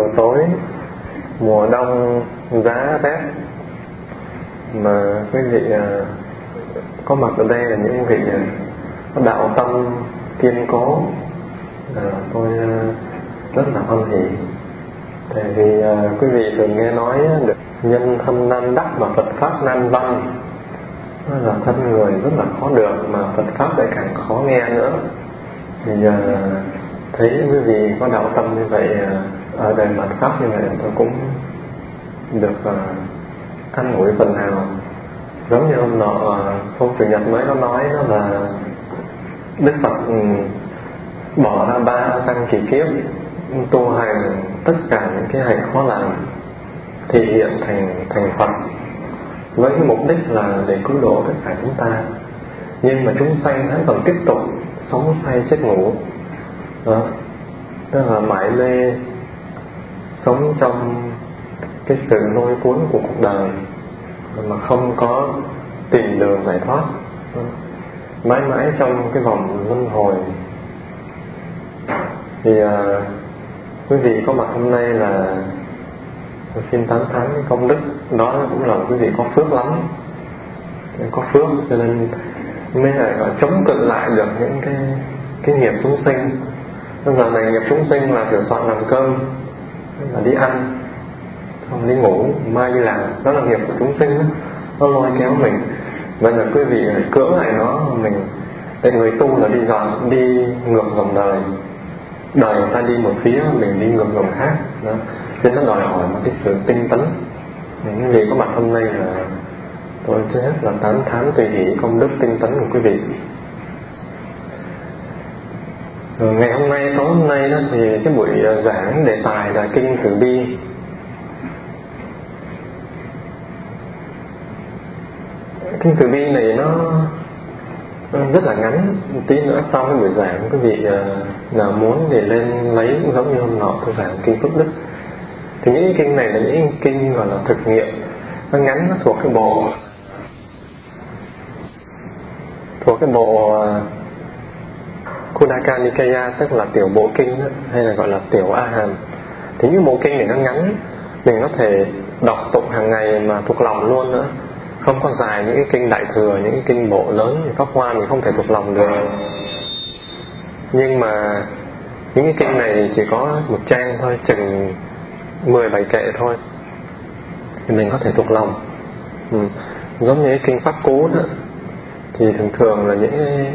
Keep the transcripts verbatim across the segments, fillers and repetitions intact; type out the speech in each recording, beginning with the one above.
chiều tối mùa đông giá rét mà quý vị uh, có mặt ở đây là những vị uh, có đạo tâm kiên cố. uh, tôi uh, rất là hoan hỉ, tại vì uh, quý vị thường nghe nói được nhân thân nan đắc mà Phật pháp nan văn, đó là thân người rất là khó được mà Phật pháp lại càng khó nghe nữa. Thì uh, thấy quý vị có đạo tâm như vậy, uh, ở đời mặt pháp như vậy, tôi cũng được uh, ăn ủi phần nào. Giống như hôm nọ uh, hôm chủ nhật mới có nói đó là Đức Phật um, bỏ ra ba tăng kỳ kiếp tu hành tất cả những cái hạnh khó làm, thì hiện thành thành Phật với cái mục đích là để cứu độ tất cả chúng ta. Nhưng mà chúng sanh vẫn còn tiếp tục sống say chết ngủ đó, tức là mãi mê sống trong cái sự lôi cuốn của cuộc đời mà không có tìm đường giải thoát, mãi mãi trong cái vòng luân hồi. Thì uh, quý vị có mặt hôm nay là xin tán thán cái công đức đó, cũng là quý vị có phước lắm, có phước cho nên mới là chống cự lại được những cái cái nghiệp chúng sinh. Bây giờ này nghiệp chúng sinh là sửa soạn làm cơm, là đi ăn, xong đi ngủ, mai đi làm, đó là nghiệp của chúng sinh đó. Nó lôi kéo mình. Vậy là quý vị phải cưỡng lại nó. Mình để người tu là đi dọn, đi ngược dòng đời. Đời người ta đi một phía, mình đi ngược dòng khác đó. Cho nên nó đòi hỏi một cái sự tinh tấn. Những vị có mặt hôm nay là tôi trước hết là tán thán tùy hỷ công đức tinh tấn của quý vị. Rồi ngày hôm nay, tối hôm nay đó, thì cái buổi giảng đề tài là Kinh Từ Bi. Kinh Từ Bi này nó rất là ngắn. Tí nữa sau cái buổi giảng, quý vị nào muốn thì lên lấy, cũng giống như hôm nọ tôi giảng Kinh Phước Đức. Thì những kinh này là những kinh gọi là thực nghiệm, nó ngắn, nó thuộc cái bộ thuộc cái bộ Khuddaka Nikaya, tức là tiểu bộ kinh đó, hay là gọi là tiểu A Hàm. Thì những bộ kinh này nó ngắn, mình có thể đọc tụng hàng ngày mà thuộc lòng luôn nữa. Không có dài những cái kinh đại thừa, những cái kinh bộ lớn Pháp Hoa mình không thể thuộc lòng được. Nhưng mà những cái kinh này chỉ có một trang thôi, chừng mười bảy kệ thôi, thì mình có thể thuộc lòng. ừ. Giống như cái kinh Pháp Cú đó, thì thường thường là những cái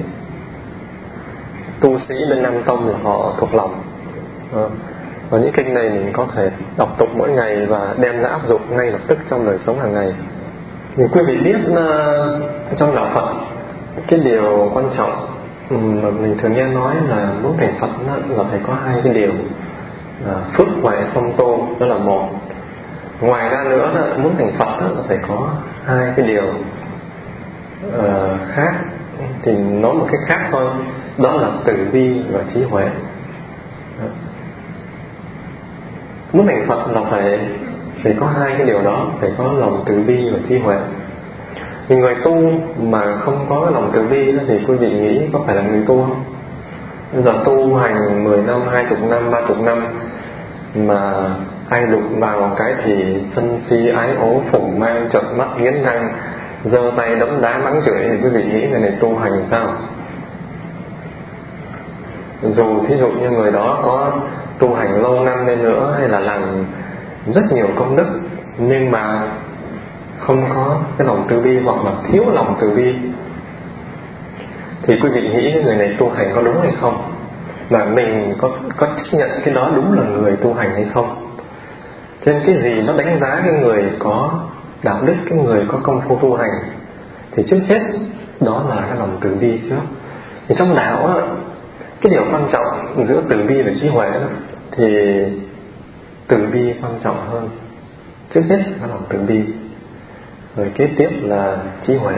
tu sĩ bên Nam Tông là họ thuộc lòng. à. Và những kinh này mình có thể đọc tụng mỗi ngày và đem ra áp dụng ngay lập tức trong đời sống hàng ngày. Thì quý vị biết uh, trong đạo Phật cái điều quan trọng mà mình thường nghe nói là muốn thành Phật đó, là phải có hai cái điều là phước huệ song tu, đó là một. Ngoài ra nữa là muốn thành Phật đó, là phải có hai cái điều uh, khác. Thì nói một cách khác thôi, đó là từ bi và trí huệ. Muốn thành Phật là phải phải có hai cái điều đó, phải có lòng từ bi và trí huệ. Thì người tu mà không có lòng từ bi đó, thì quý vị nghĩ có phải là người tu không? Bây giờ tu hành mười năm, hai chục năm, ba chục năm mà ai đụng vào cái thì sân si ái ố phủng mang, trợn mắt nghiến răng, giơ tay đấm đá mắng chửi, thì quý vị nghĩ người này tu hành sao? Dù thí dụ như người đó có tu hành lâu năm lên nữa, hay là làm rất nhiều công đức, nhưng mà không có cái lòng từ bi, hoặc là thiếu lòng từ bi, thì quý vị nghĩ người này tu hành có đúng hay không? Mà mình có, có chấp nhận cái đó đúng là người tu hành hay không? Cho nên cái gì nó đánh giá cái người có đạo đức, cái người có công phu tu hành, thì trước hết đó là cái lòng từ bi trước. Thì trong đạo á, cái điều quan trọng giữa từ bi và trí huệ đó, thì từ bi quan trọng hơn. Trước hết là lòng từ bi, rồi kế tiếp là trí huệ.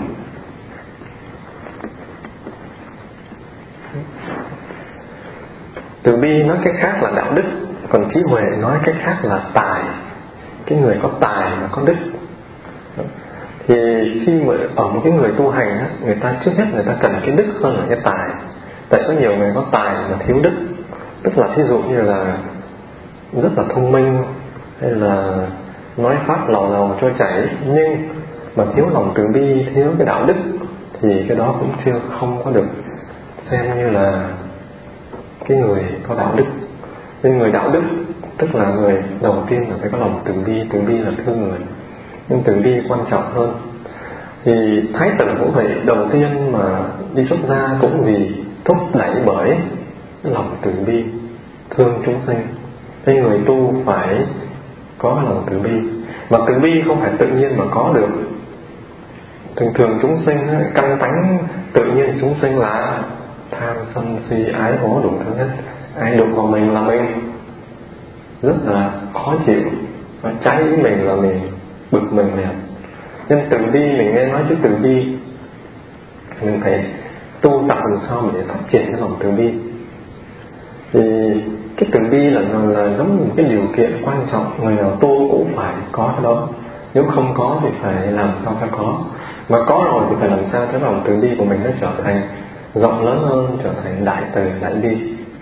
Từ bi nói cách khác là đạo đức, còn trí huệ nói cách khác là tài. Cái người có tài mà có đức. Thì khi mà ở một cái người tu hành á, người ta trước hết người ta cần cái đức hơn là cái tài. Tại có nhiều người có tài mà thiếu đức. Tức là thí dụ như là rất là thông minh, hay là nói pháp lầu lầu trôi chảy, nhưng mà thiếu lòng từ bi, thiếu cái đạo đức, thì cái đó cũng chưa không có được xem như là cái người có đạo đức. Nên người đạo đức tức là người đầu tiên là phải có lòng từ bi. Từ bi là thương người, nhưng từ bi quan trọng hơn. Thì Thái tử cũng vậy, đầu tiên mà đi xuất gia cũng vì thúc đẩy bởi lòng từ bi, thương chúng sinh. Thế người tu phải có lòng từ bi, mà từ bi không phải tự nhiên mà có được. Thường thường chúng sinh căn tánh tự nhiên chúng sinh là tham sân si ái ố đủ thứ hết. Ai đụng vào mình là mình rất là khó chịu, nó cháy mình là mình bực mình liền. Nên từ bi, mình nghe nói chữ từ bi, mình phải tu tập làm sao để phát triển cái lòng từ bi. Thì cái từ bi là, là giống như một cái điều kiện quan trọng, người nào tu cũng phải có cái đó. Nếu không có thì phải làm sao cho có, mà có rồi thì phải làm sao cho lòng từ bi của mình nó trở thành rộng lớn hơn, trở thành đại từ, đại bi.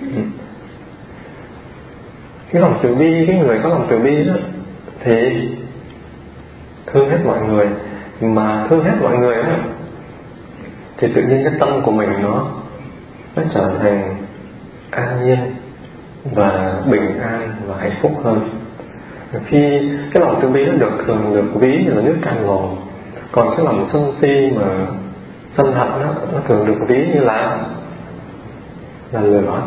Cái lòng từ bi, cái người có lòng từ bi đó thì thương hết mọi người, mà thương hết mọi người đó thì tự nhiên cái tâm của mình nó nó trở thành an nhiên và bình an và hạnh phúc hơn. Khi cái lòng từ bi nó được thường được ví như là nước cam lồ, còn cái lòng sân si mà sân hận đó, nó thường được ví như là là lửa.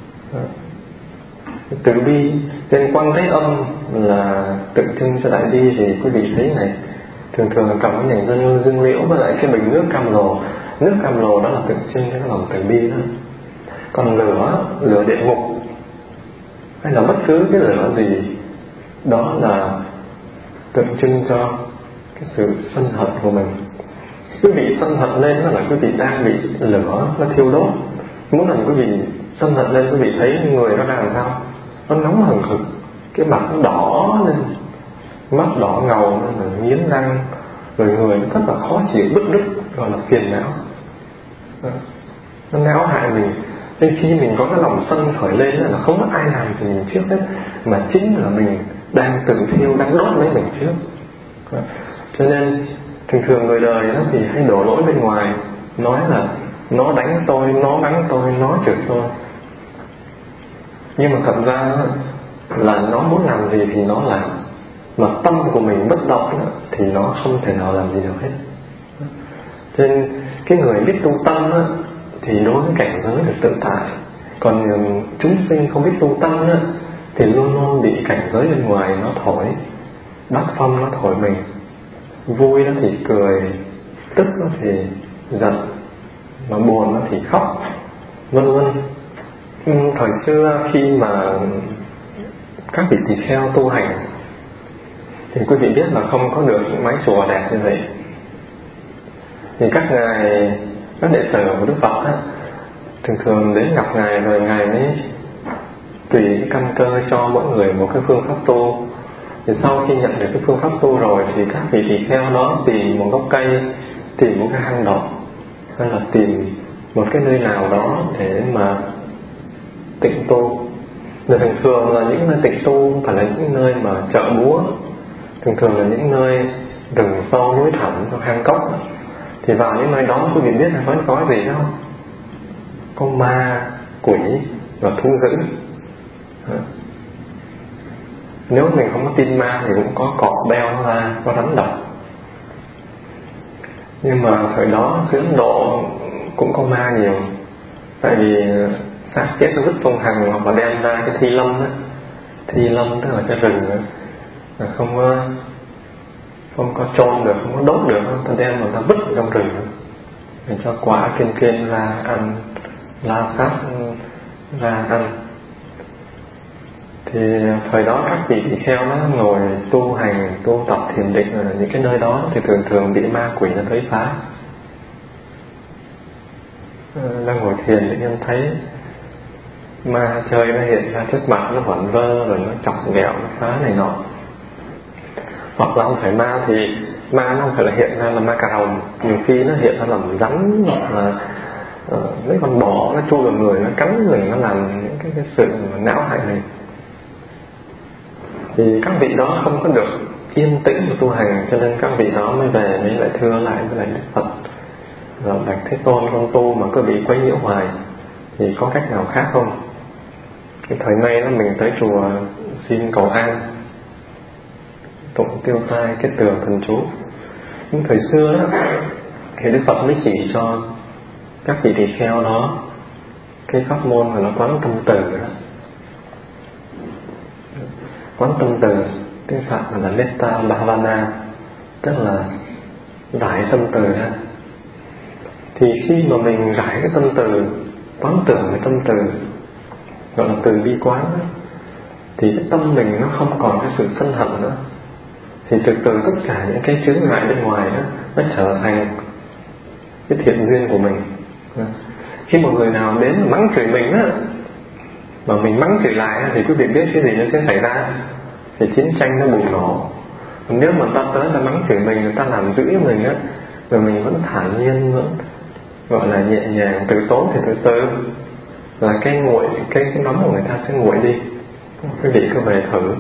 Từ bi trên Quan Thế Âm là tượng trưng cho đại bi. Thì quý vị thấy này, thường thường cầm cái nhành dương, dương liễu với lại cái bình nước cam lồ. Nước cam lồ đó là tượng trưng cho cái lòng từ bi đó. Còn lửa, lửa địa ngục hay là bất cứ cái lửa gì đó là tượng trưng cho cái sự sân hận của mình. Quý vị sân hận lên đó là quý vị đang bị lửa nó thiêu đốt. Muốn làm quý vị sân hận lên, quý vị thấy người nó đang làm sao? Nó nóng hừng hực, cái mặt nó đỏ lên, mắt đỏ ngầu, nó nghiến răng, rồi người nó rất là khó chịu, bứt rứt, gọi là phiền não. Nó não hại mình. Nên khi mình có cái lòng sân khởi lên là không có ai làm gì mình trước hết, mà chính là mình đang tự thiêu, đang đốt lấy mình trước. Cho nên thường thường người đời đó thì hay đổ lỗi bên ngoài, nói là nó đánh tôi, nó mắng tôi, nó chửi tôi. Nhưng mà thật ra là nó muốn làm gì thì nó làm, mà tâm của mình bất động thì nó không thể nào làm gì được hết. Cho nên cái người biết tu tâm á, thì đối với cảnh giới được tự tại. Còn chúng sinh không biết tu tâm á, thì luôn luôn bị cảnh giới bên ngoài nó thổi, bát phong nó thổi mình. Vui nó thì cười, tức nó thì giận, mà buồn nó thì khóc, vân vân. Thời xưa khi mà các vị tỳ kheo tu hành thì quý vị biết là không có được những mái chùa đẹp như vậy. Thì các ngài, các đệ tử của Đức Phật á, thường thường đến gặp ngài rồi ngài mới tùy cái căn cơ cho mỗi người một cái phương pháp tu. Thì sau khi nhận được cái phương pháp tu rồi thì các vị tỳ kheo đó tìm một gốc cây, tìm một cái hang động, hay là tìm một cái nơi nào đó để mà tịnh tu. Rồi thường thường là những nơi tịnh tu phải là những nơi mà chợ búa, thường thường là những nơi rừng sâu núi thẳm, hang cốc. Thì vào những nơi đó quý vị biết là vẫn có gì không? Có ma, quỷ và thú dữ. Nếu mình không có tin ma thì cũng có cọp beo nó ra, có rắn độc. Nhưng mà thời đó xứ Ấn Độ cũng có ma nhiều. Tại vì xác chết nó vứt trong hằng hoặc là đem ra cái thi lâm đó. Thi lâm tức là cái rừng đó, không có không có chôn được, không có đốt được, ta đem mà ta vứt trong rừng để cho quả kiên kiên ra ăn, la sát ra ăn. Thì thời đó các vị tỳ kheo nó ngồi tu hành, tu tập thiền định ở những cái nơi đó thì thường thường bị ma quỷ nó tới phá. Đang ngồi thiền thì em thấy ma chơi nó hiện ra trước mặt, nó vẩn vơ rồi nó chọc ghẹo, nó phá này nọ. Hoặc là không phải ma thì ma nó không phải là hiện ra là ma cà rồng, nhiều khi nó hiện ra là rắn, hoặc là uh, mấy con bò nó chui vào người, nó cắn mình, nó làm những cái, cái sự não hại mình. Thì các vị đó không có được yên tĩnh của tu hành, cho nên các vị đó mới về mới lại thưa lại với lại Đức Phật rồi bạch Thế Tôn, con tu mà cứ bị quấy nhiễu hoài thì có cách nào khác không? Cái thời nay đó mình tới chùa xin cầu an, tụng tiêu tai kết tường thần chú. Nhưng thời xưa đó thì Đức Phật mới chỉ cho các vị tỳ kheo đó cái pháp môn là nó quán tâm từ đó. Quán tâm từ tiếng Phạn là Metta Bhavana, tức là giải tâm từ ra. Thì khi mà mình giải cái tâm từ, quán tưởng cái tâm từ, gọi là từ bi quán đó, thì cái tâm mình nó không còn cái sự sân hận nữa. Thì từ từ tất cả những cái chướng ngại bên ngoài đó nó trở thành cái thiện duyên của mình. Khi một người nào đến mắng chửi mình á, mà mình mắng chửi lại thì quý vị biết cái gì nó sẽ xảy ra, thì chiến tranh nó bùng nổ. Nếu mà ta tới ta mắng chửi mình, người ta làm dữ mình á, rồi mình vẫn thản nhiên, vẫn gọi là nhẹ nhàng, từ tốn thì từ từ, là cái nguội, cái, cái nóng của người ta sẽ nguội đi. Quý vị cứ về thử.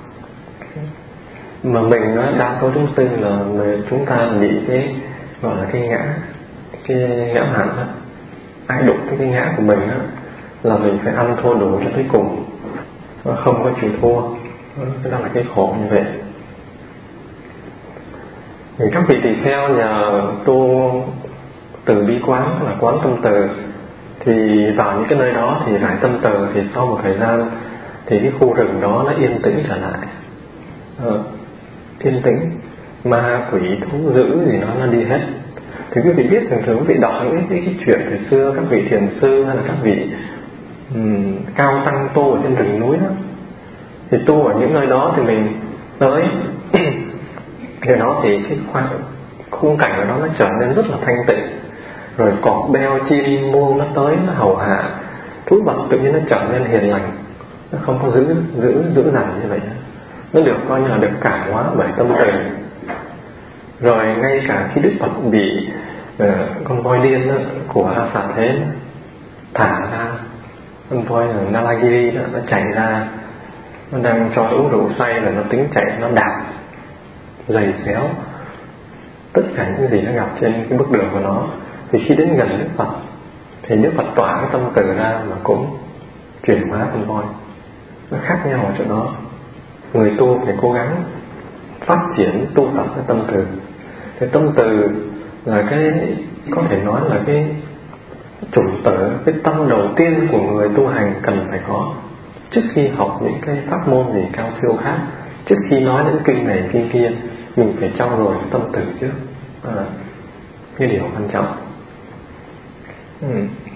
Mà mình á, đa số chúng sinh là chúng ta bị cái gọi là cái ngã, cái ngã mạn á. Ai đụng cái cái ngã của mình á, là mình phải ăn thua đủ cho tới cùng, nó không có chịu thua. Cái đó là cái khổ như vậy. Thì các vị tỳ kheo nhờ tu từ bi quán là quán tâm từ, thì vào những cái nơi đó thì giải tâm từ, thì sau một thời gian thì cái khu rừng đó nó yên tĩnh trở lại. Ờ, yên tĩnh, ma quỷ thú dữ gì nó nó đi hết. Thì quý vị biết thường thường quý vị đọc những cái, cái chuyện thời xưa các vị thiền sư hay là các vị um, cao tăng tu ở trên rừng núi đó, thì tu ở những nơi đó thì mình tới thì đó thì cái khoa, khung cảnh ở đó nó trở nên rất là thanh tịnh, rồi cọp beo chim muông nó tới nó hầu hạ, thú vật tự nhiên nó trở nên hiền lành, nó không có giữ giữ giữ dằn như vậy, nó được coi như là được cảm hóa bởi tâm từ. Rồi ngay cả khi Đức Phật bị uh, con voi điên đó, của A Xà Thế thả ra, con voi là Nalagiri đó, nó chạy ra, nó đang cho uống rượu say là nó tính chạy, nó đạp giày xéo tất cả những gì nó gặp trên cái bước đường của nó. Thì khi đến gần Đức Phật thì Đức Phật tỏa cái tâm từ ra mà cũng chuyển hóa con voi. Nó khác nhau ở chỗ đó. Người tu phải cố gắng phát triển tu tập cái tâm từ. Cái tâm từ là cái, có thể nói là cái chủng tử, cái tâm đầu tiên của người tu hành cần phải có. Trước khi học những cái pháp môn gì cao siêu khác, trước khi nói đến kinh này kinh kia, mình phải trau dồi cái tâm từ trước. Đó là cái điều quan trọng. ừ.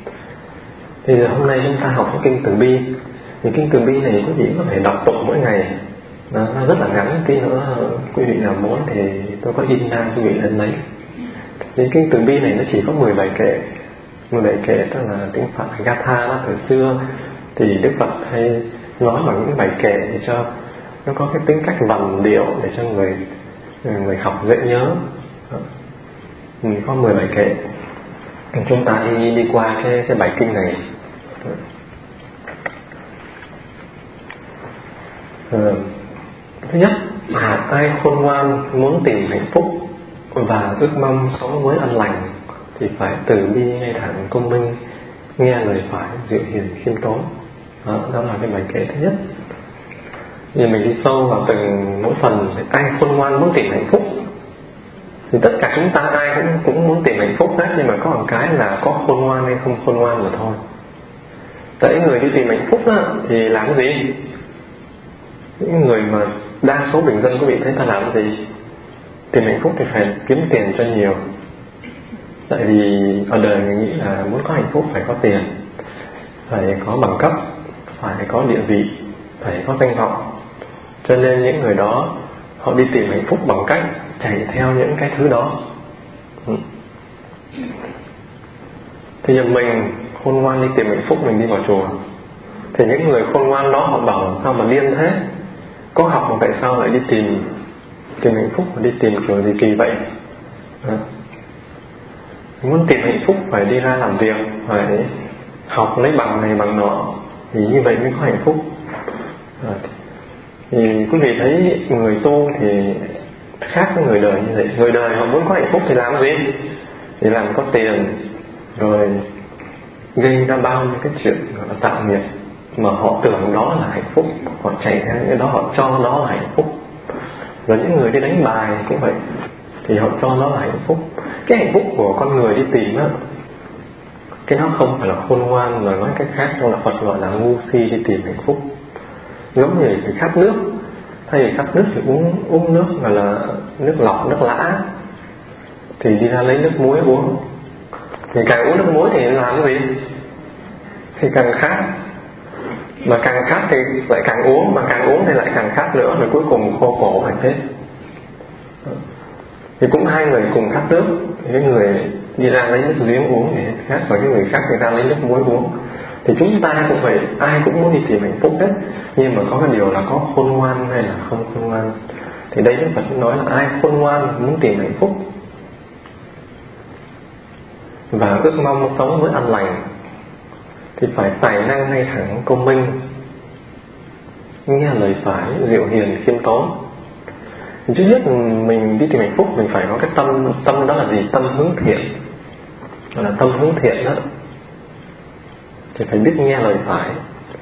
Thì hôm nay chúng ta học cái kinh Từ Bi. Thì kinh Từ Bi này quý vị có thể đọc tụng mỗi ngày, nó, nó rất là ngắn. Tí nữa quý vị nào muốn thì tôi có in ra quý vị lên lấy. Thì kinh Từ Bi này nó chỉ có mười bảy kệ. Mười bảy kệ tức là tiếng Phạn Gatha đó. Từ xưa thì Đức Phật hay nói bằng những bài kệ để cho nó có cái tính cách vần điệu để cho người người học dễ nhớ. Mình có mười bài kệ. Chúng ta đi đi qua cái cái bài kinh này. Ừ. Thứ nhất là ai khôn ngoan muốn tìm hạnh phúc và ước mong sống với an lành thì phải từ bi ngay thẳng công minh, nghe lời phải dịu hiền khiêm tốn. Đó, đó là cái bài kệ thứ nhất. Thì mình đi sâu vào từng mỗi phần. Ai khôn ngoan muốn tìm hạnh phúc thì tất cả chúng ta ai cũng cũng muốn tìm hạnh phúc hết, nhưng mà có một cái là có khôn ngoan hay không khôn ngoan mà thôi. Tại người đi tìm hạnh phúc đó, thì làm cái gì? Những người mà đa số bình dân quý vị thấy ta làm cái gì? Tìm hạnh phúc thì phải kiếm tiền cho nhiều. Tại vì ở đời người nghĩ là muốn có hạnh phúc phải có tiền, phải có bằng cấp, phải có địa vị, phải có danh vọng. Cho nên những người đó họ đi tìm hạnh phúc bằng cách chạy theo những cái thứ đó. ừ. Thì giờ mình khôn ngoan đi tìm hạnh phúc, mình đi vào chùa, thì những người khôn ngoan đó họ bảo sao mà điên thế, có học mà tại sao lại đi tìm tìm hạnh phúc, mà đi tìm kiểu gì kỳ vậy? à. Muốn tìm hạnh phúc phải đi ra làm việc, phải học lấy bằng này bằng nọ, thì như vậy mới có hạnh phúc. à. Thì quý vị thấy người tu thì khác với người đời như vậy. Người đời họ muốn có hạnh phúc thì làm cái gì? Thì làm có tiền, rồi gây ra bao nhiêu cái chuyện gọi là tạo nghiệp mà họ tưởng đó là hạnh phúc, họ chạy theo cái đó, họ cho đó là hạnh phúc. Rồi những người đi đánh bài cũng vậy, thì họ cho đó là hạnh phúc. Cái hạnh phúc của con người đi tìm á, cái nó không phải là khôn ngoan, mà nói cách khác trong đạo Phật gọi là ngu si đi tìm hạnh phúc. Giống như phải khát nước, thay vì khát nước thì uống uống nước gọi là nước lọc, nước lã, thì đi ra lấy nước muối uống. Thì càng uống nước muối thì làm cái gì? Thì càng khát, mà càng khát thì lại càng uống, mà càng uống thì lại càng khát nữa, rồi cuối cùng khô cổ phải chết. Thì cũng hai người cùng khát nước, cái người đi ra lấy nước giếng uống thì khác, và cái người khác người ta lấy nước muối uống. Thì chúng ta cũng vậy, ai cũng muốn đi tìm hạnh phúc hết, nhưng mà có cái điều là có khôn ngoan hay là không khôn ngoan. Thì đây Đức Phật nói là ai khôn ngoan muốn tìm hạnh phúc và ước mong sống với an lành thì phải tài năng ngay thẳng công minh, nghe lời phải, dịu hiền khiêm tốn. Trước nhất mình đi tìm hạnh phúc mình phải có cái tâm, tâm đó là gì? Tâm hướng thiện, gọi là tâm hướng thiện đó. Thì phải biết nghe lời phải,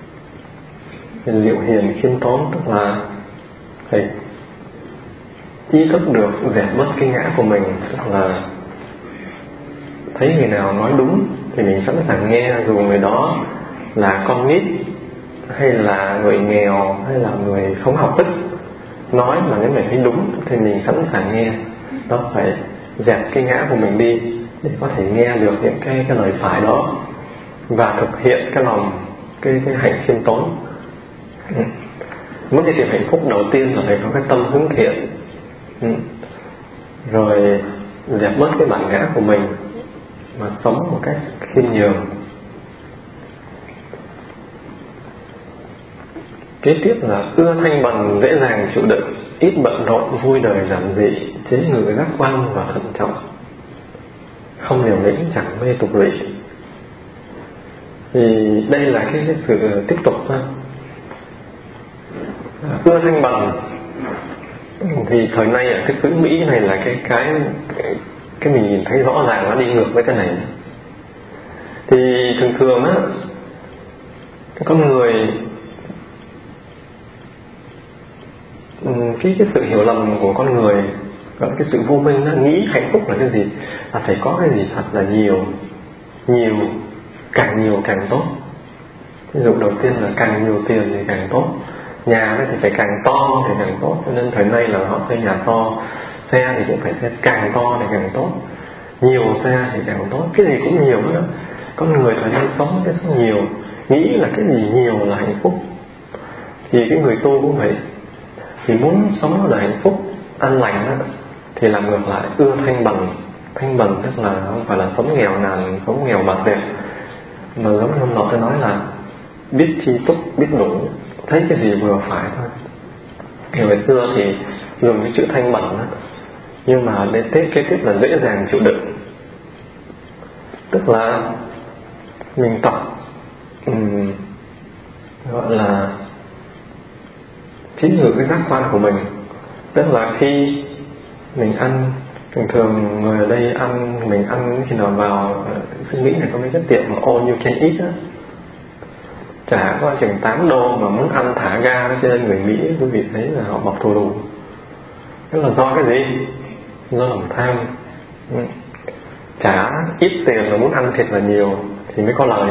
dịu hiền khiêm tốn, tức là phải ý thức được dẹp bớt cái ngã của mình, tức là thấy người nào nói đúng thì mình sẵn sàng nghe, dù người đó là con nít hay là người nghèo hay là người không học thức nói, mà nếu mình thấy đúng thì mình sẵn sàng nghe. Đó, phải dẹp cái ngã của mình đi để có thể nghe được những cái, cái lời phải đó và thực hiện cái lòng cái, cái hạnh khiêm tốn. Ừ. Muốn đi tìm hạnh phúc đầu tiên là phải có cái tâm hướng thiện. Ừ. Rồi dẹp bớt cái bản ngã của mình mà sống một cách khiêm nhường. Kế tiếp là ưa thanh bần, dễ dàng chịu đựng, ít bận rộn, vui đời giản dị, chế ngự giác quan và thận trọng, không liều lĩnh, chẳng mê tục lụy. Thì đây là cái, cái sự tiếp tục thôi. Ưa thanh bần thì thời nay ở cái xứ Mỹ này là cái cái cái mình nhìn thấy rõ ràng nó đi ngược với cái này. Thì thường thường á, con người cái cái sự hiểu lầm của con người, cái sự vô minh nó nghĩ hạnh phúc là cái gì? Là phải có cái gì thật là nhiều, nhiều, càng nhiều càng tốt. Ví dụ đầu tiên là càng nhiều tiền thì càng tốt, nhà thì phải càng to thì càng tốt, cho nên thời nay là họ xây nhà to, xe thì cũng phải xe càng to thì càng tốt, nhiều xe thì càng tốt, cái gì cũng nhiều nữa. Con người thời nay sống cái số nhiều, nghĩ là cái gì nhiều là hạnh phúc. Thì cái người tu cũng vậy, thì muốn sống là hạnh phúc, an lành đó, thì làm ngược lại, ưa thanh bần. Thanh bần tức là không phải là sống nghèo nàn, sống nghèo bạc đẹp, mà giống như hôm nọ tôi nói là biết chi túc, biết đủ, thấy cái gì vừa phải thôi. Ngày xưa thì dùng cái chữ thanh bần đó, nhưng mà đến Tết kế tiếp là dễ dàng chịu đựng. Tức là mình tập um, gọi là chế ngự cái giác quan của mình. Tức là khi mình ăn, thường thường người ở đây ăn, mình ăn khi nào vào xứ Mỹ này có mấy cái tiệm mà all you can eat á, trả có chừng tám đô mà muốn ăn thả ga đó, cho nên người Mỹ quý vị thấy là họ bọc thù đủ. Tức là do cái gì? Do lòng tham. Trả ít tiền mà muốn ăn thiệt là nhiều thì mới có lời.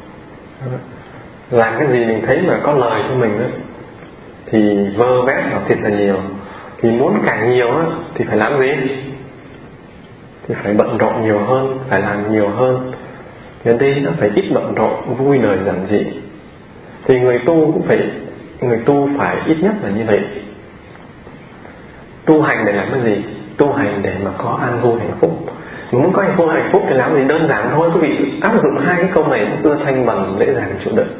Làm cái gì mình thấy mà có lời cho mình đó, thì vơ vét là thiệt là nhiều. Thì muốn càng nhiều á, thì phải làm gì? Thì phải bận rộn nhiều hơn, phải làm nhiều hơn. Nên đây nó phải ít bận rộn, vui đời giản dị. Thì người tu cũng phải, người tu phải ít nhất là như vậy. Tu hành để làm cái gì? Tu hành để mà có an vui hạnh phúc. Muốn có hạnh phúc hạnh phúc thì làm gì? Đơn giản thôi. Quý vị áp dụng hai cái câu này, ưa thanh bần, dễ dàng chịu đựng.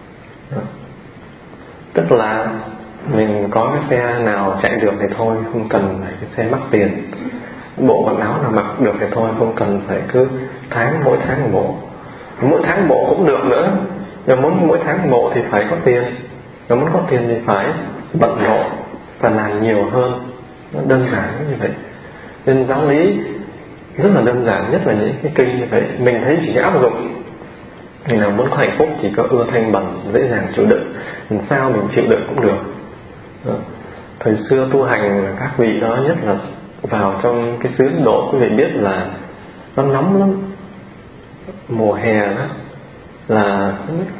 Tức là mình có cái xe nào chạy được thì thôi, không cần phải cái xe mắc tiền. Bộ quần áo nào mặc được thì thôi, không cần phải cứ tháng mỗi tháng một bộ. Mỗi tháng bộ cũng được nữa, nhưng muốn mỗi tháng bộ thì phải có tiền. Nếu muốn có tiền thì phải bận rộn và làm nhiều hơn. Nó đơn giản như vậy. Nên giáo lý rất là đơn giản, nhất là những cái kinh như vậy. Mình thấy chỉ áp dụng. Mình nào muốn có hạnh phúc chỉ có ưa thanh bẩn, dễ dàng chịu đựng. Làm sao mình chịu đựng cũng được. Đó. Thời xưa tu hành các vị đó, nhất là vào trong cái xứ Ấn Độ, quý vị biết là nó nóng lắm. Mùa hè đó là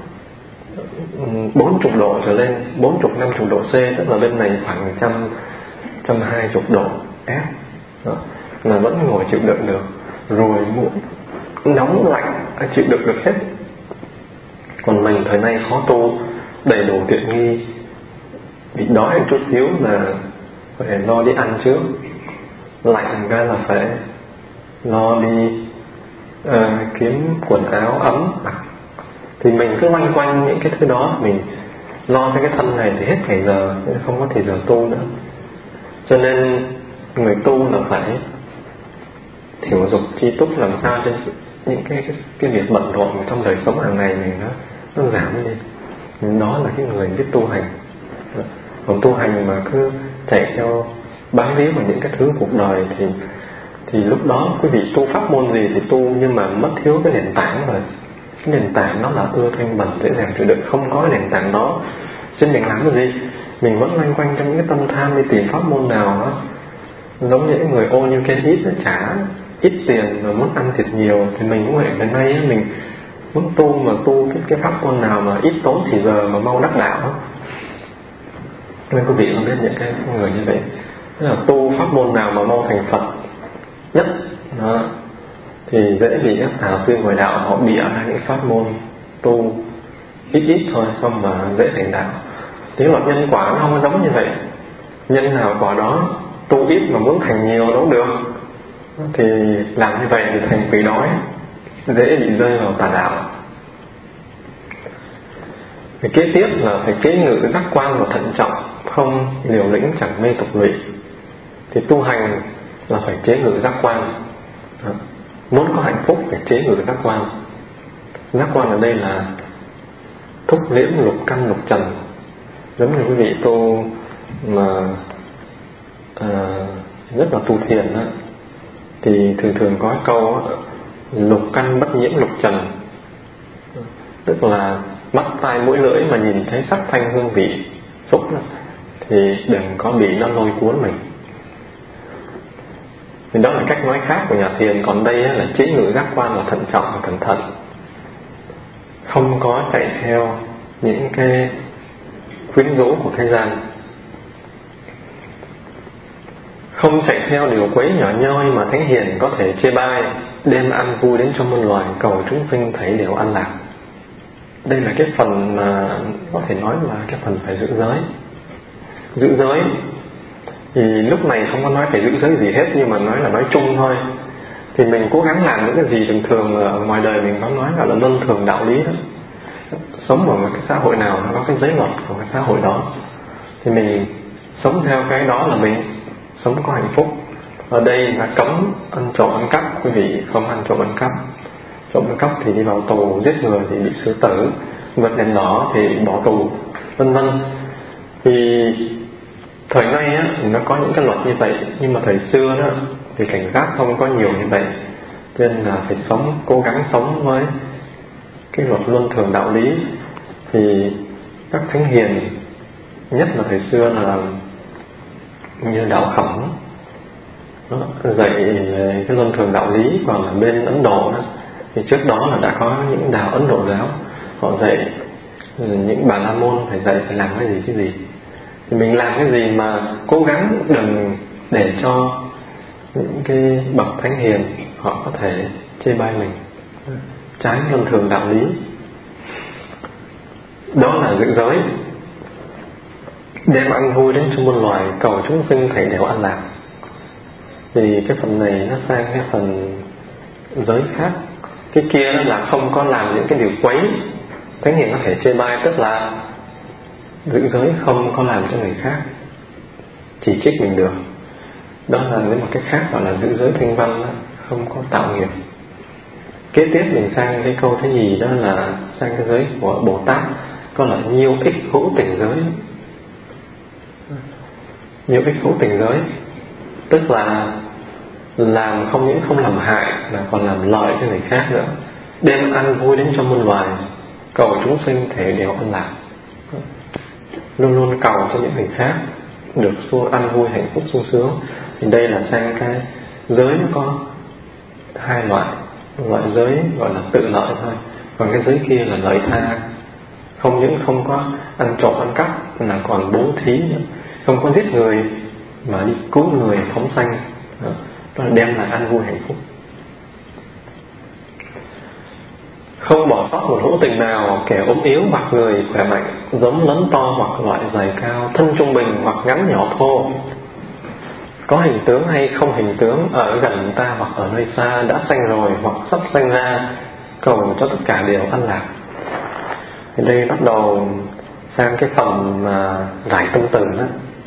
bốn chục độ trở lên, bốn chục năm chục độ C, tức là bên này khoảng trăm trăm hai chục độ F, đó, là vẫn ngồi chịu đựng được. Rồi muốn nóng lạnh chịu đựng được hết. Còn mình thời nay khó tu, đầy đủ tiện nghi, bị đói một chút xíu là phải lo đi ăn trước, lạnh ra là phải lo đi uh, kiếm quần áo ấm. Thì mình cứ loanh quanh những cái thứ đó, mình lo cho cái thân này thì hết ngày giờ, không có thì giờ tu nữa. Cho nên người tu là phải thiểu dục chi túc, làm sao cho những cái, cái, cái việc bận rộn trong đời sống hàng ngày mình nó, nó giảm đi. Đó là cái người biết tu hành. Còn tu hành mà cứ chạy theo bám víu vào những cái thứ cuộc đời thì thì lúc đó quý vị tu pháp môn gì thì tu, nhưng mà mất thiếu cái nền tảng rồi. Cái nền tảng đó là ưa thanh bẩn, dễ dàng chịu đựng. Không có nền tảng đó, chứ mình làm cái gì? Mình vẫn loanh quanh trong những cái tâm tham đi tìm pháp môn nào đó giống như những người ô như cái ít nó trả ít tiền mà muốn ăn thịt nhiều. Thì mình cũng vậy. Đến nay mình muốn tu mà tu cái, cái pháp môn nào mà ít tốn thì giờ mà mau đắc đạo đó. Nên quý vị không biết những cái người như vậy, tức là tu pháp môn nào mà mau thành Phật nhất đó, thì dễ bị các tà sư ngoại đạo họ bịa ra những pháp môn tu ít ít thôi, xong mà dễ thành đạo. Tiếng luật nhân quả nó không có giống như vậy. Nhân nào quả đó, tu ít mà muốn thành nhiều đâu được. Thì làm như vậy thì thành quỷ đói, dễ bị rơi vào tà đạo. Thì kế tiếp là phải kế ngự giác quan và thận trọng, không liều lĩnh chẳng mê tục lụy. Thì tu hành là phải chế ngự giác quan. Đó. Muốn có hạnh phúc phải chế ngự giác quan. Giác quan ở đây là thúc liễm lục căn lục trần. Giống như quý vị tu mà à, rất là tu thiền đó, thì thường thường có câu đó, lục căn bất nhiễm lục trần. Tức là mắt tai mũi lưỡi mà nhìn thấy sắc thanh hương vị xúc đó, thì đừng có bị nó lôi cuốn mình. Thì đó là cách nói khác của nhà thiền. Còn đây là chế ngự giác quan là thận trọng và cẩn thận, không có chạy theo những cái quyến rũ của thế gian, không chạy theo điều quấy nhỏ nhoi mà thánh hiền có thể chê bai, đem ăn vui đến cho muôn loài, cầu chúng sinh thấy đều an lạc. Đây là cái phần mà có thể nói là cái phần phải giữ giới. Giữ giới thì lúc này không có nói phải giữ giới gì hết, nhưng mà nói là nói chung thôi. Thì mình cố gắng làm những cái gì bình thường ở ngoài đời mình có nói gọi là luân thường đạo lý đó. Sống ở một cái xã hội nào nó có cái giới luật của cái xã hội đó, thì mình sống theo cái đó là mình sống có hạnh phúc. Ở đây là cấm ăn trộm ăn cắp, quý vị không ăn trộm ăn cắp. Trộm ăn cắp thì đi vào tù, giết người thì bị xử tử, vượt đèn đỏ thì bỏ tù, vân vân. Thì thời nay á, thì nó có những cái luật như vậy, nhưng mà thời xưa đó thì cảnh giác không có nhiều như vậy, cho nên là phải sống, cố gắng sống với cái luật luân thường đạo lý. Thì các thánh hiền, nhất là thời xưa là như đạo Khổng đó, dạy cái luân thường đạo lý. Còn ở bên Ấn Độ đó, thì trước đó là đã có những đạo Ấn Độ giáo, họ dạy những bà la môn phải dạy phải làm cái gì cái gì. Thì mình làm cái gì mà cố gắng đừng để cho những cái bậc thánh hiền họ có thể chê bai mình, trái luân thường đạo lý. Đó là giữ giới, đem ăn vui đến cho muôn loài, cầu chúng sinh thấy đều an lạc. Thì cái phần này nó sang cái phần giới khác. Cái kia là không có làm những cái điều quấy thánh hiền có thể chê bai, tức là giữ giới không có làm cho người khác chỉ trích mình được. Đó là với một cách khác gọi là giữ giới thanh văn đó, không có tạo nghiệp. Kế tiếp mình sang cái câu thứ nhì, đó là sang cái giới của Bồ Tát, có là nhiêu ích hữu tình giới. nhiều ích hữu tình giới, tức là làm không những không làm hại mà còn làm lợi cho người khác nữa, đem ăn vui đến cho muôn loài, cầu chúng sinh thể đều an lạc, luôn luôn cầu cho những người khác được xuôi ăn vui hạnh phúc sung sướng. Thì đây là sang cái giới nó có hai loại, loại giới gọi là tự lợi thôi, còn cái giới kia là lợi tha, không những không có ăn trộm ăn cắp mà còn bố thí nữa, không có giết người mà đi cứu người phóng sanh, đó là đem lại ăn vui hạnh phúc. Không bỏ sót một hữu tình nào, kẻ ốm yếu hoặc người khỏe mạnh, giống lớn to hoặc loại dày cao, thân trung bình hoặc ngắn nhỏ thô, có hình tướng hay không hình tướng, ở gần ta hoặc ở nơi xa, đã sanh rồi hoặc sắp sanh ra, cầu cho tất cả đều an lạc. Thì đây bắt đầu sang cái phần mà giải tâm từ đó.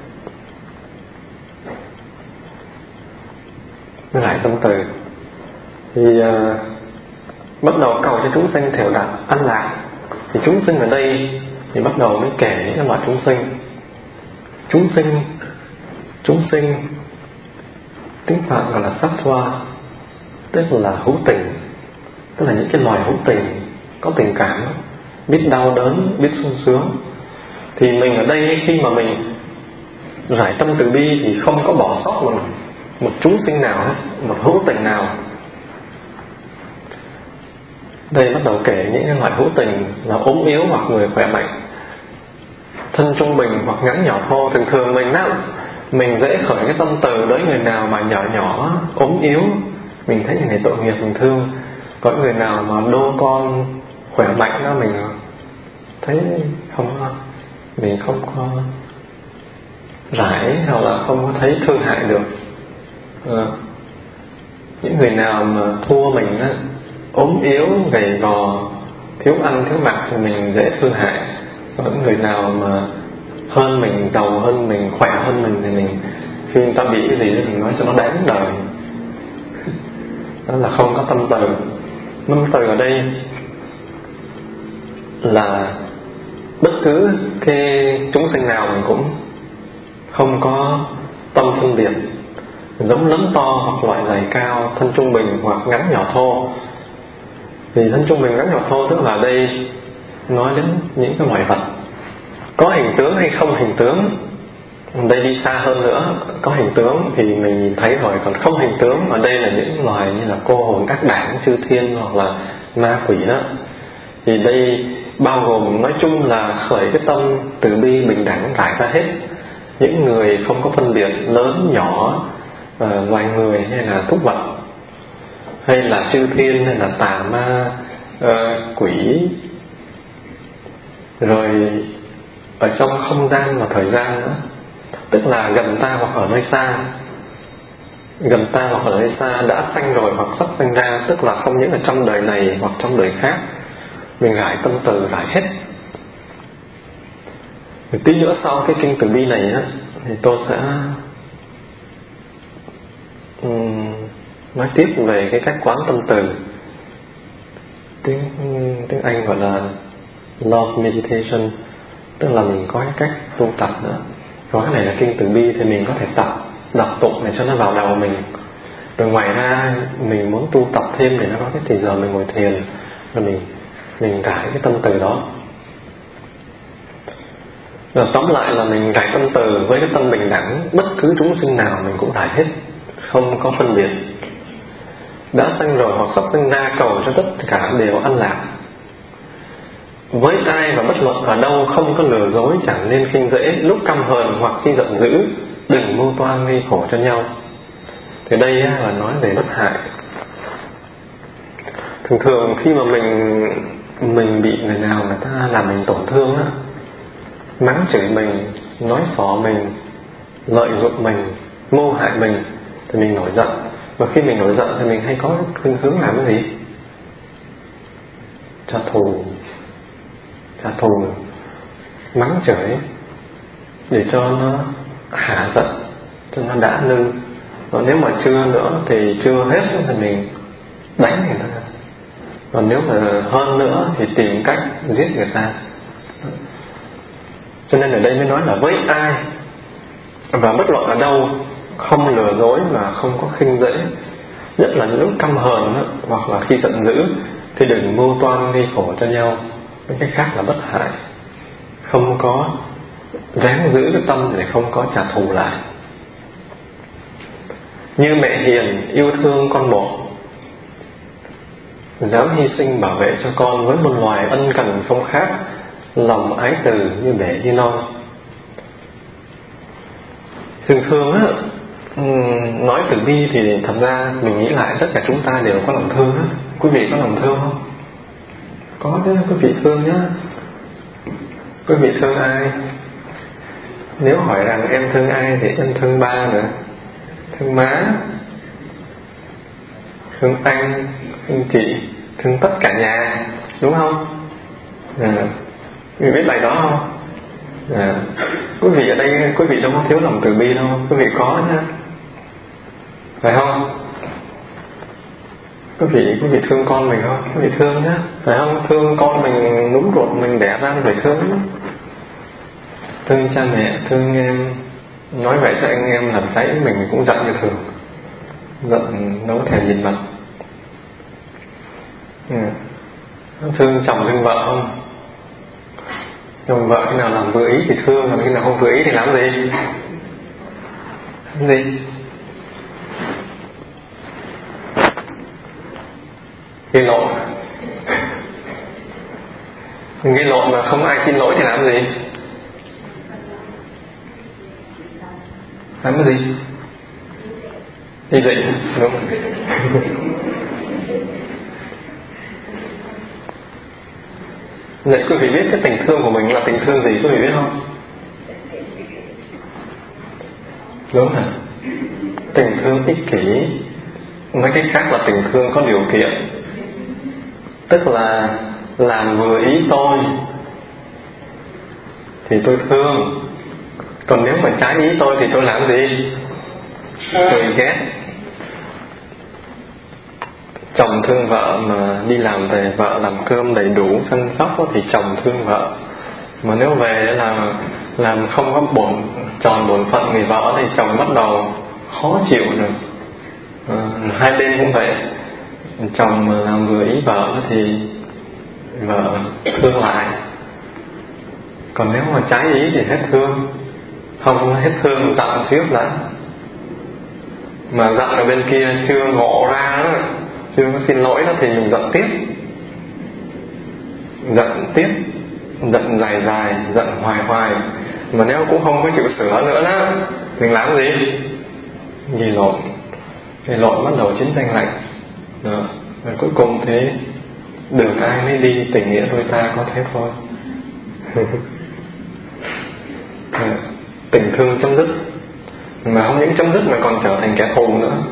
Giải tâm từ thì uh, bắt đầu cầu cho chúng sinh đều đạt an lạc. Thì chúng sinh ở đây thì bắt đầu mới kể những cái loại chúng sinh. Chúng sinh chúng sinh tiếng Phạn gọi là sattva, tức là hữu tình, tức là những cái loài hữu tình, có tình cảm, biết đau đớn, biết sung sướng. Thì mình ở đây khi mà mình giải tâm từ bi thì không có bỏ sót một, một chúng sinh nào hết, một hữu tình nào. Đây bắt đầu kể những cái loại hữu tình là ốm yếu hoặc người khỏe mạnh, thân trung bình hoặc ngắn nhỏ thô. Thường thường mình á, mình dễ khởi cái tâm từ đối người nào mà nhỏ nhỏ, ốm yếu, mình thấy người này tội nghiệp, mình thương. Có người nào mà đô con khỏe mạnh đó, mình thấy không, mình không có rải hoặc là không có thấy thương hại được. À, những người nào mà thua mình á, ốm yếu, gầy gò, thiếu ăn thiếu mặc thì mình dễ thương hại. Còn những người nào mà hơn mình, giàu hơn mình, khỏe hơn mình thì mình, khi người ta bị cái gì thì mình nói cho nó đáng đời. Đó là không có tâm từ. Tâm từ ở đây là bất cứ cái chúng sinh nào mình cũng không có tâm phân biệt, giống lớn to hoặc loại dày cao, thân trung bình hoặc ngắn nhỏ thô. Thì thân trung bình ngắn nhỏ thô tức là đây nói đến những cái loài vật có hình tướng hay không hình tướng. Đây đi xa hơn nữa, có hình tướng thì mình nhìn thấy rồi, còn không hình tướng ở đây là những loài như là cô hồn ác đảng, chư thiên hoặc là ma quỷ đó. Thì đây bao gồm, nói chung là khởi cái tâm từ bi bình đẳng rải ra hết. Những người không có phân biệt lớn nhỏ, uh, loài người hay là thúc vật, hay là chư thiên hay là tà ma, uh, quỷ. Rồi ở trong không gian và thời gian nữa, tức là gần ta hoặc ở nơi xa. Gần ta hoặc ở nơi xa, đã sanh rồi hoặc sắp sanh ra, tức là không những ở trong đời này hoặc trong đời khác. Mình rải tâm từ rải hết. Thì tí nữa sau cái kinh từ bi này á, thì tôi sẽ um, nói tiếp về cái cách quán tâm từ. Tiếng, tiếng Anh gọi là love meditation, tức là mình có cái cách tu tập nữa. Rồi cái này là kinh từ bi thì mình có thể tập, đọc tụng để cho nó vào đầu mình. Rồi ngoài ra mình muốn tu tập thêm để nó có cái thời giờ mình ngồi thiền, rồi mình mình rải cái tâm từ đó. Rồi tóm lại là mình rải tâm từ với cái tâm bình đẳng, bất cứ chúng sinh nào mình cũng rải hết, không có phân biệt. Đã sanh rồi hoặc sắp sanh ra, cầu cho tất cả đều an lạc. Với ai và bất luận ở đâu không có lừa dối, chẳng nên khinh dễ, lúc căm hờn hoặc khi giận dữ, đừng mưu toan gây khổ cho nhau. Thì đây là nói về bất hại. Thường thường khi mà mình mình bị người nào người ta làm mình tổn thương á, mắng chửi mình, nói xỏ mình, lợi dụng mình, mưu hại mình, thì mình nổi giận. Và khi mình nổi giận thì mình hay có khuynh hướng làm cái gì? Trả thù, trả thù, mắng chửi để cho nó hạ giận, cho nó đã nâng. Và nếu mà chưa nữa thì chưa hết thì mình đánh người ta. Còn nếu mà hơn nữa thì tìm cách giết người ta. Cho nên ở đây mới nói là với ai Và bất luận ở đâu, không lừa dối và không có khinh dễ, nhất là những lúc căm hờn đó, hoặc là khi giận dữ, thì đừng mưu toan gây khổ cho nhau. Với cách khác là bất hại, không có ráng giữ cái tâm để không có trả thù lại. Như mẹ hiền yêu thương con một, dám hy sinh bảo vệ cho con với một loài ân cần không khác, lòng ái từ như bể như non. Thường thường á, nói từ bi thì thật ra mình nghĩ lại tất cả chúng ta đều có lòng thương á. Quý vị có lòng thương không? Có chứ, quý vị thương nhá. Quý vị thương ai? Nếu hỏi rằng em thương ai thì em thương ba nữa, thương má, thương anh, thương chị, thương tất cả nhà, đúng không? À, quý vị biết bài đó không? À, quý vị ở đây, quý vị đâu có thiếu lòng từ bi đâu, quý vị có nhá, phải không? Quý vị, quý vị thương con mình không? Quý vị thương nhá, phải không? Thương con mình núm ruột mình đẻ ra phải thương. Thương cha mẹ, thương anh em. Nói vậy cho anh em làm cháy mình cũng giận như thường, giận đâu có thể nhìn mặt. Ừ. Thương chồng thương vợ không? Chồng vợ khi nào làm vừa ý thì thương, còn khi nào không vừa ý thì làm gì? Làm gì? Gây lộn. Gây lộn mà không ai xin lỗi thì làm gì? Làm cái gì? Đi dị, đúng. Vậy quý vị biết cái tình thương của mình là tình thương gì, quý vị biết không? Đúng hả? Tình thương ích kỷ, nói cách khác là tình thương có điều kiện. Tức là làm vừa ý tôi thì tôi thương, còn nếu mà trái ý tôi thì tôi làm gì? Tôi ghét. Chồng thương vợ mà đi làm về vợ làm cơm đầy đủ săn sóc thì chồng thương vợ. Mà nếu về là làm không có bổn tròn bổn phận người vợ thì chồng bắt đầu khó chịu rồi. À, hai bên cũng vậy. Chồng mà làm vừa ý vợ thì vợ thương lại, còn nếu mà trái ý thì hết thương. Không hết thương giận xíu lại, mà giận ở bên kia chưa ngộ ra đó, chưa có xin lỗi đó thì mình giận tiếp, giận tiếp, giận dài dài, giận hoài hoài. Mà nếu cũng không có chịu sửa nữa đó, mình làm gì? Gây lộn. Gây lộn bắt đầu chiến tranh lạnh đó. Và cuối cùng thế đường ai mới đi, tình nghĩa đôi ta có thế thôi. Tình thương chấm dứt, mà không những chấm dứt mà còn trở thành kẻ thù nữa.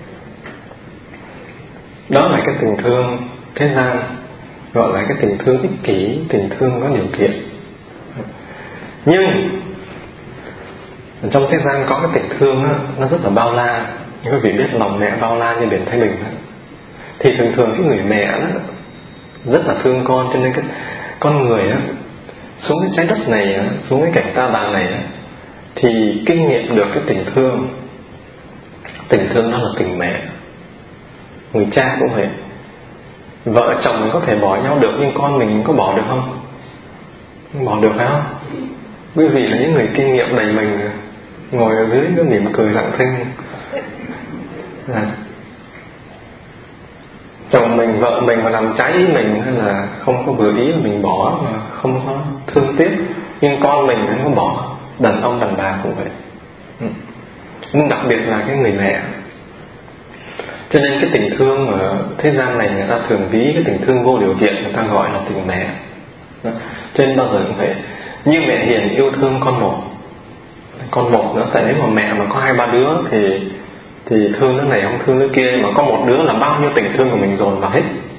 Đó là cái tình thương thế gian, gọi là cái tình thương ích kỷ, tình thương có điều kiện. Nhưng trong thế gian có cái tình thương đó, nó rất là bao la. Như quý vị biết lòng mẹ bao la như biển Thái Bình đó. Thì thường thường cái người mẹ đó rất là thương con, cho nên cái con người đó, xuống cái trái đất này, xuống cái cảnh ta bà này, thì kinh nghiệm được cái tình thương. Tình thương đó là tình mẹ. Người cha cũng vậy. Vợ chồng có thể bỏ nhau được, nhưng con mình có bỏ được không? Không bỏ được, phải không? Quý vị là những người kinh nghiệm đầy mình, ngồi ở dưới cứ mỉm cười lặng thinh. À, chồng mình, vợ mình mà làm trái ý mình hay là không có vừa ý là mình bỏ, mà không có thương tiếc. Nhưng con mình không có bỏ. Đàn ông đàn bà cũng vậy. Ừ. Nhưng đặc biệt là cái người mẹ. Cho nên cái tình thương ở thế gian này người ta thường ví cái tình thương vô điều kiện, người ta gọi là tình mẹ. Đó. Cho nên bao giờ cũng vậy. Như mẹ hiền yêu thương con một, con một nữa. Tại nếu mà mẹ mà có hai ba đứa thì thì thương đứa này không thương đứa kia, mà có một đứa là bao nhiêu tình thương của mình dồn vào hết.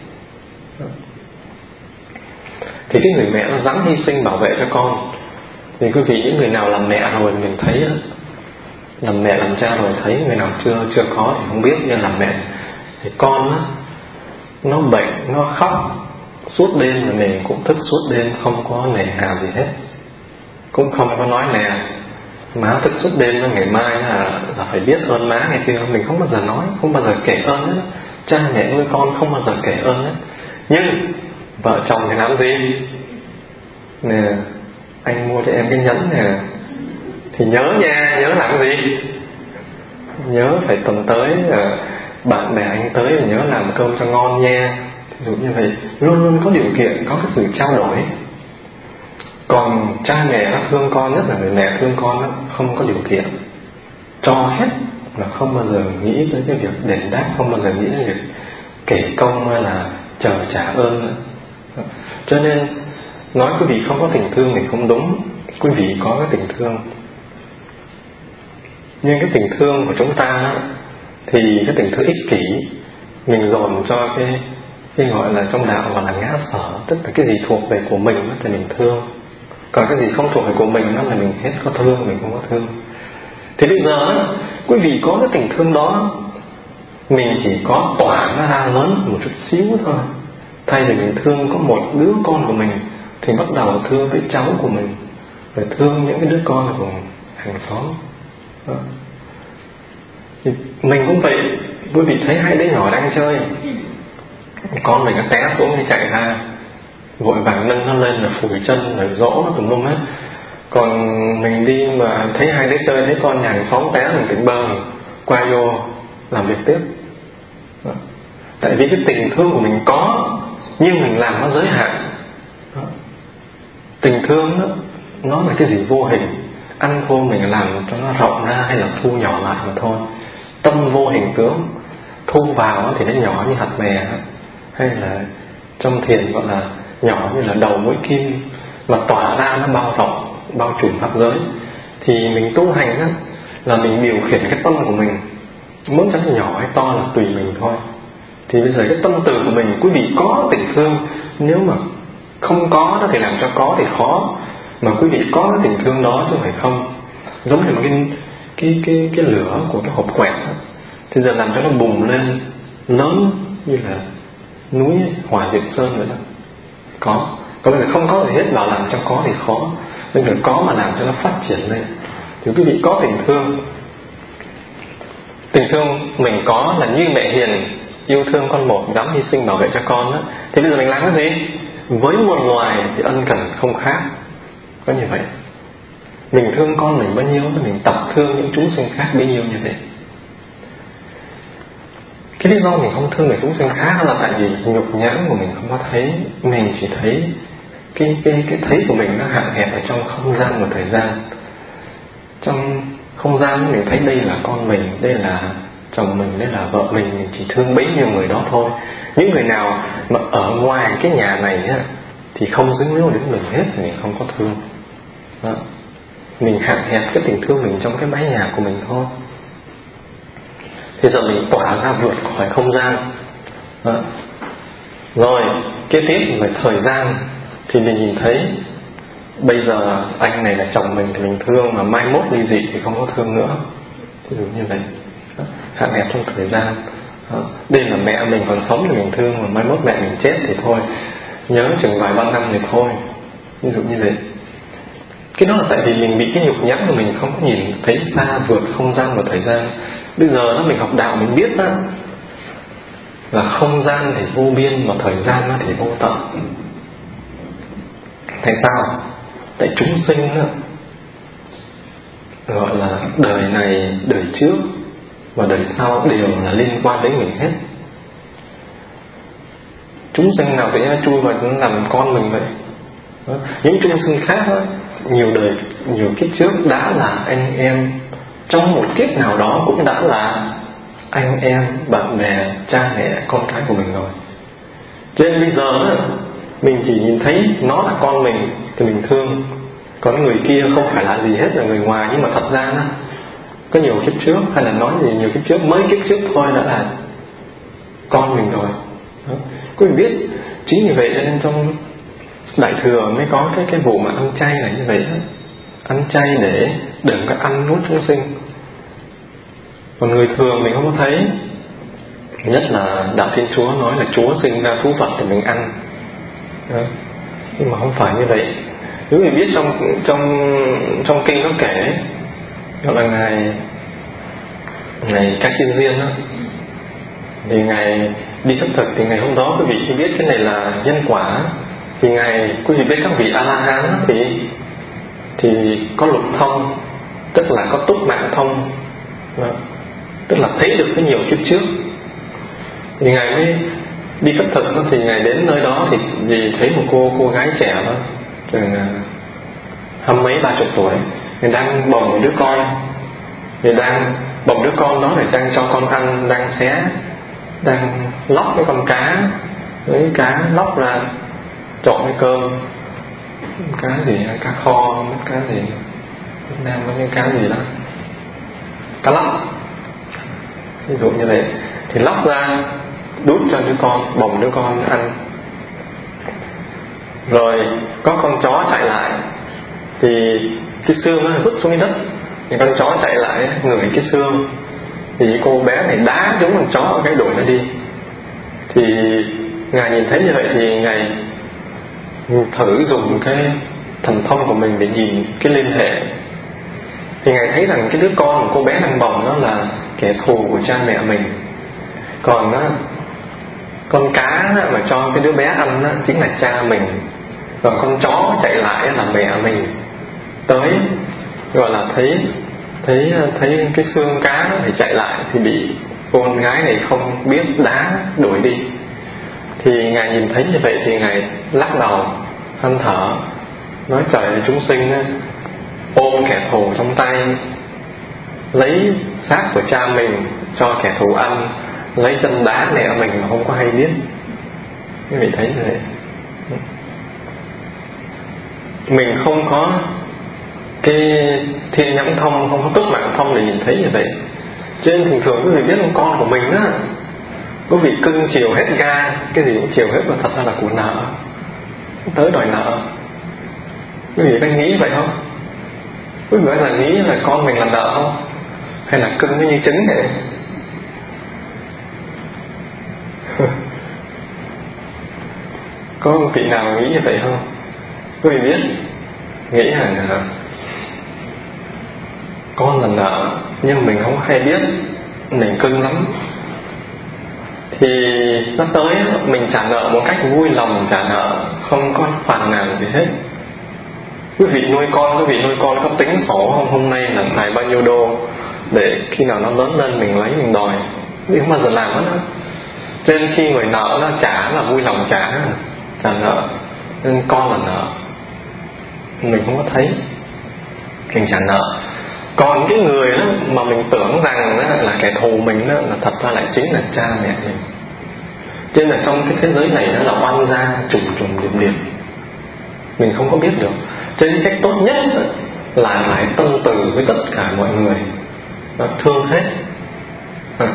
Thì cái người mẹ nó dám hy sinh bảo vệ cho con. Thì quý vị, những người nào làm mẹ rồi mình thấy đó, làm mẹ làm cha rồi thấy, người nào chưa chưa có thì không biết. Nhưng làm mẹ thì con đó, nó bệnh, nó khóc suốt đêm mà mình cũng thức suốt đêm, không có nề hà gì hết, cũng không có nói nè má thức suốt đêm đó, ngày mai là, là phải biết ơn má ngày kia. Mình không bao giờ nói, không bao giờ kể ơn hết. Cha mẹ nuôi con không bao giờ kể ơn hết. Nhưng vợ chồng thì làm gì? Nè, anh mua cho em cái nhẫn nè, thì nhớ nha, nhớ làm gì? Nhớ phải tuần tới bạn bè anh tới thì nhớ làm cơm cho ngon nha. Ví dụ như vậy, luôn luôn có điều kiện, có cái sự trao đổi. Còn cha mẹ nó thương con, nhất là người mẹ thương con đó, không có điều kiện, cho hết mà không bao giờ nghĩ tới cái việc đền đáp, không bao giờ nghĩ tới việc kể công hay là chờ trả ơn nữa. Cho nên nói quý vị không có tình thương thì không đúng. Quý vị có cái tình thương, nhưng cái tình thương của chúng ta thì cái tình thương ích kỷ, mình dồn cho cái cái gọi là trong đạo gọi là ngã sở, tức là cái gì thuộc về của mình thì mình thương, còn cái gì không thuộc về của mình đó là mình hết có thương, mình không có thương. Thì bây giờ quý vị có cái tình thương đó, mình chỉ có tỏa nó ra lớn một chút xíu thôi. Thay vì mình thương có một đứa con của mình thì bắt đầu thương với cháu của mình, rồi thương những cái đứa con của hàng xóm đó. Thì mình cũng vậy. Quý vị thấy hai đứa nhỏ đang chơi, con mình nó té xuống thì chạy ra, vội vàng nâng nó lên là phủi chân rồi dỗ nó tùm lum hết. Còn mình đi mà thấy hai đứa chơi, thấy con nhà hàng xóm té, mình tỉnh bơ qua vô làm việc tiếp đó. Tại vì cái tình thương của mình có, nhưng mình làm nó giới hạn đó. Tình thương đó, nó là cái gì vô hình, ăn thô mình làm cho nó rộng ra hay là thu nhỏ lại mà thôi. Tâm vô hình tướng, thu vào thì nó nhỏ như hạt mè, hay là trong thiền gọi là nhỏ như là đầu mũi kim, mà tỏa ra nó bao rộng, bao trùm pháp giới. Thì mình tu hành đó, là mình điều khiển cái tâm của mình, muốn cho nó nhỏ hay to là tùy mình thôi. Thì bây giờ cái tâm từ của mình, quý vị có tình thương, nếu mà không có đó thì làm cho có thì khó, mà quý vị có cái tình thương đó chứ không phải không. Giống như một cái cái cái cái lửa của cái hộp quẹt đó, thì giờ làm cho nó bùng lên lớn như là núi Hỏa Diệp Sơn vậy đó. Có, còn bây giờ không có gì hết, bảo làm cho có thì khó. Bây giờ có mà làm cho nó phát triển lên thì quý vị có tình thương. Tình thương mình có là như mẹ hiền yêu thương con một, dám hy sinh bảo vệ cho con đó. Thì bây giờ mình làm cái gì? Với muôn loài thì ân cần không khác. Có như vậy. Mình thương con mình bao nhiêu thì mình tập thương những chúng sinh khác bấy nhiêu như vậy. Cái lý do mình không thương người chúng sinh khác là tại vì nhục nhãn của mình không có thấy. Mình chỉ thấy cái, cái, cái thấy của mình nó hạn hẹp ở trong không gian và thời gian. Trong không gian mình thấy đây là con mình, đây là chồng mình, đây là vợ mình, mình chỉ thương bấy nhiêu người đó thôi. Những người nào mà ở ngoài cái nhà này á, thì không dính líu đến mình hết thì mình không có thương đó. Mình hạn hẹp cái tình thương mình trong cái mái nhà của mình thôi. Thì giờ mình tỏa ra vượt khỏi không gian đó. Rồi kế tiếp về thời gian thì mình nhìn thấy bây giờ anh này là chồng mình thì mình thương, mà mai mốt ly dị thì không có thương nữa. Ví dụ như vậy đó. Hạn hẹp trong thời gian đó. Đây là mẹ mình còn sống thì mình thương, mà mai mốt mẹ mình chết thì thôi, nhớ chừng vài ba năm thì thôi. Ví dụ như vậy. Cái đó là tại vì mình bị cái nhục nhãn của mình không có nhìn thấy xa vượt không gian và thời gian. Bây giờ đó mình học đạo mình biết đó là không gian thì vô biên mà thời gian nó thì vô tận. Tại sao? Tại chúng sinh đó, gọi là đời này, đời trước và đời sau đều là liên quan đến mình hết. Chúng sinh nào tự nhiên chui vào nó làm con mình vậy đó. Những chúng sinh khác đó, nhiều đời, nhiều kiếp trước đã là anh em, trong một kiếp nào đó cũng đã là anh em, bạn bè, cha mẹ, con cái của mình rồi. Cho nên bây giờ mình chỉ nhìn thấy nó là con mình thì mình thương, còn người kia không phải là gì hết, là người ngoài, nhưng mà thật ra đó, có nhiều kiếp trước, hay là nói gì nhiều kiếp trước, mấy kiếp trước thôi đã là con mình rồi đó. Quý vị biết, chính vì vậy nên trong Đại Thừa mới có cái cái vụ mà ăn chay là như vậy đó. Ăn chay để đừng có ăn nuốt chúng sinh. Còn người thường mình không có thấy. Nhất là Đạo Thiên Chúa nói là Chúa sinh ra thú vật để mình ăn đó. Nhưng mà không phải như vậy. Nếu mình biết trong trong trong kinh nó kể gọi là ngày ngày Ca Chiên Viên đó, thì ngày đi khất thực thì ngày hôm đó quý vị chỉ biết cái này là nhân quả, thì ngày quý vị biết các vị A La Hán thì thì có lục thông, tức là có túc mạng thông đó, tức là thấy được cái nhiều kiếp trước. Thì ngày mới đi khất thực đó, thì ngày đến nơi đó thì vì thấy một cô cô gái trẻ đó, chừng hăm mấy ba chục tuổi, người đang bồng một đứa con, người đang bồng đứa con đó để đang cho con ăn, đang xé, đang lóc cái con cá, lấy cá lóc ra trộn với cơm, cá gì, cá kho, mất cá gì, Việt Nam có những cá gì đó, cá lóc, ví dụ như vậy, thì lóc ra đút cho đứa con, bồng đứa con ăn. Rồi có con chó chạy lại, thì cái xương nó vứt xuống cái đất, thì con chó chạy lại ngửi cái xương, thì cô bé này đá giống con chó ở cái đuổi nó đi. Thì Ngài nhìn thấy như vậy thì Ngài thử dùng cái thần thông của mình để nhìn cái liên hệ. Thì Ngài thấy rằng cái đứa con của cô bé đang bồng đó là kẻ thù của cha mẹ mình, còn đó, con cá mà cho cái đứa bé ăn đó, chính là cha mình, còn con chó chạy lại là mẹ mình. Tới gọi là thấy thấy thấy cái xương cá nó thì chạy lại, thì bị con gái này không biết đá đuổi đi. Thì Ngài nhìn thấy như vậy thì Ngài lắc đầu than thở, nói trời ơi, chúng sinh ôm kẻ thù trong tay, lấy xác của cha mình cho kẻ thù ăn, lấy chân đá mẹ mình mà không có hay biết. Quý vị thấy như vậy, mình không có cái thiên nhãn thông, không có túc mạng thông để nhìn thấy như vậy. Cho nên thường thường quý vị biết con của mình á, quý vị cưng chiều hết ga, cái gì cũng chiều hết, mà thật ra là của nợ, tới đòi nợ. Quý vị có nghĩ vậy không? Quý vị là nghĩ là con mình là nợ không? Hay là cưng nó như trứng vậy? Có vị nào nghĩ như vậy không? Quý vị biết, nghĩ rằng là con là nợ, nhưng mình không hay biết, mình cưng lắm. Thì nó tới mình trả nợ một cách vui lòng trả nợ, không có phàn nàn gì hết. Quý vị nuôi con, quý vị nuôi con có tính sổ không? Hôm nay là xài bao nhiêu đô, để khi nào nó lớn lên mình lấy mình đòi. Quý vị không bao giờ làm hết đó. Cho nên khi người nợ nó trả là vui lòng trả, trả nợ. Nên con là nợ, mình không có thấy, mình trả nợ. Còn cái người đó mà mình tưởng rằng đó là kẻ thù mình đó, là thật ra lại chính là cha mẹ mình. Cho nên là trong cái thế giới này đó là oan gia trùng trùng điệp điệp, mình không có biết được. Cho nên cách tốt nhất là phải tâm từ với tất cả mọi người, và thương hết. à.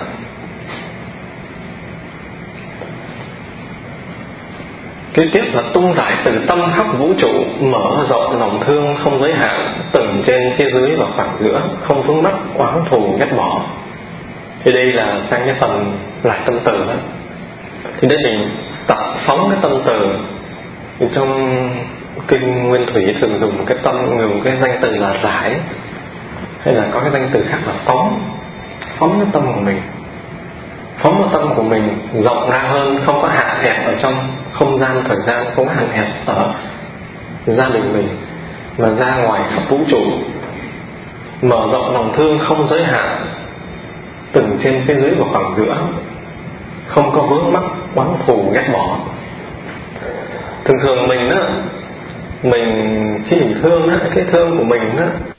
Kế tiếp là tung rải từ tâm khắp vũ trụ, mở rộng lòng thương không giới hạn, từng trên phía dưới và khoảng giữa, không vướng mắc oán thù ghét bỏ. Thì đây là sang cái phần rải tâm từ đó. Thì đây mình tập phóng cái tâm từ. Thì trong kinh Nguyên Thủy thường dùng một cái tâm, dùng cái danh từ là rải, hay là có cái danh từ khác là phóng. Phóng cái tâm của mình, phóng cái tâm của mình rộng ra hơn, không có hạn hẹp ở trong không gian thời gian, không có hạn hẹp ở gia đình mình, mà ra ngoài khắp vũ trụ, mở rộng lòng thương không giới hạn, từng trên phía dưới và khoảng giữa, không có vướng mắc oán thù ghét bỏ. Thường thường mình á, mình khi mình thương á, cái thương của mình á